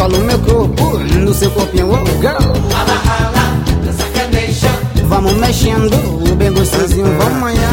Colo meu corpo no seu corpinho, oh girl. Rala, rala, dança carnation. Vamos mexendo, bem gostosinho, vamos amanhã.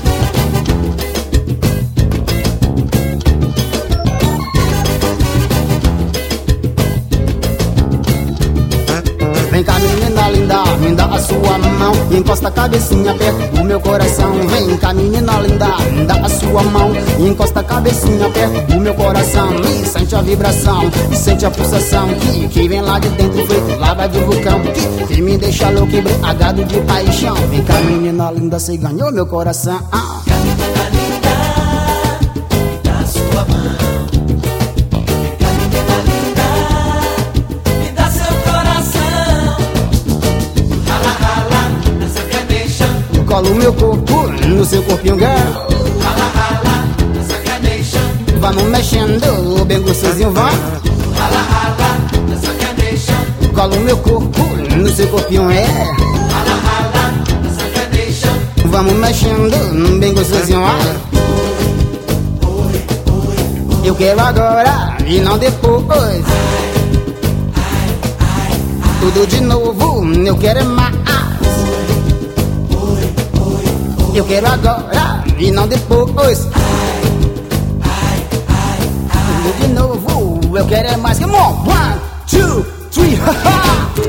Vem cá menina linda, me dá a sua mão e encosta a cabecinha perto do meu coração. Vem cá menina linda, me dá a sua mão e encosta a cabecinha perto do meu coração. E sente a vibração, e sente a pulsação que vem lá de dentro feito lava de vulcão, que me deixa louco embriagado de paixão. Vem cá menina linda, cê ganhou meu coração. Menina linda, me dá a sua mão. Menina linda, me dá seu coração. Rala, rala, dança carnation. Colo meu corpo no seu corpinho, girl. Rala, rala, dança carnation. Vamos mexendo, bem gostosinho, vamos. Rala, rala, dança carnation. Colo meu corpo no seu corpinho, é. Rala, rala, dança carnation. Vamos mexendo, bem gostosinho, olha. Eu quero agora e não depois. Tudo de novo, eu quero é mais. Eu quero agora e não depois. Tudo de novo, eu quero é mais. Come on, 1, 2, 3, ha ha.